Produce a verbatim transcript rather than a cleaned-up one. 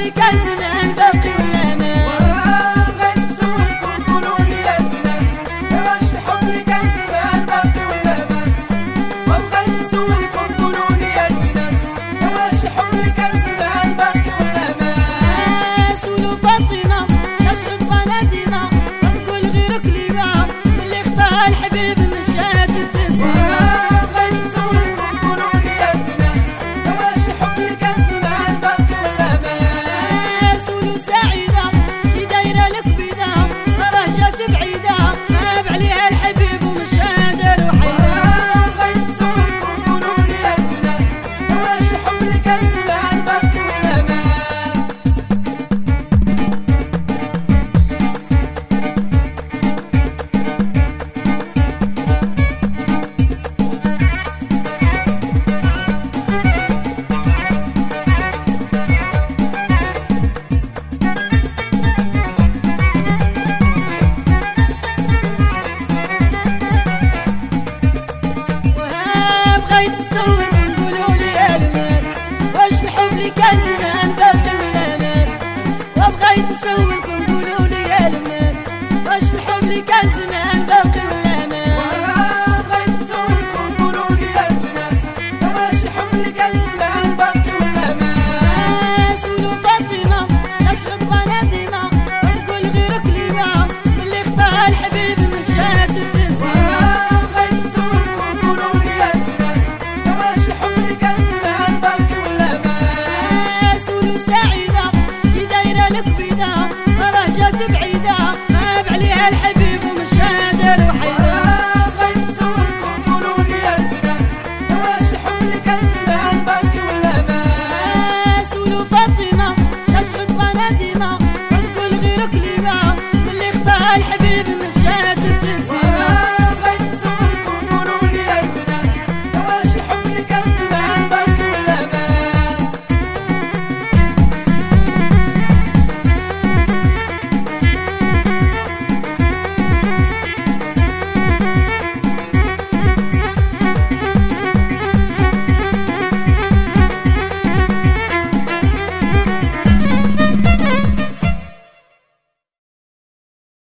لي كان زمان باقي ولا ما بغيت نسولكم قولوا لي يا الناس واش الحب اللي كان زمان باقي ولا مات وبغيت نسولكم قولوا لي يا الناس واش الحب اللي كان زمان باقي ولا مات سولو فاطمة لاش غضبانة ديما ونقول غير كلمة اللي اختارها الحبيب مشات التبسيمة بغيت نسولكم قولوا لي يا الناس واش الحب اللي كان زمان باقي ولا مات سولو سعيدة كي دايرة الكبيدة راه جات بعيدة غاب عليها الحبيب ومشى دار وحيدة بغيت نسولكم قولوا لي يا الناس واش الحب اللي كان زمان باقي ولا مات بغيت نسولكم قولوا لي يا الناس واش الحب اللي كان زمان باقي ولا مات وبغيت نسولكم قولوا لي يا الناس واش الحب اللي كان زمان باقي ولا مات بغيت نسولكم قولوا لي يا الناس واش الحب اللي كان زمان باقي ولا مات سولو فاطمة لاش غضبانة ديما ونقول غير كلمة اللي اختارها الحبيب مشات التبسيمة بغيت نسولكم قولوا لي يا الناس واش الحب اللي كان زمان باقي ولا مات سولو سعيدة كي دايرة الكبيدة راه جات بعيدة غاب عليها الحبيب ومشى دار وحيدة بغيت نسولكم قولوا لي يا الناس واش الحب اللي كان زمان باقي ولا مات سولو فاطمة لاش غضبانة ديما ونقول غير كلمة اللي اختارها الحبيب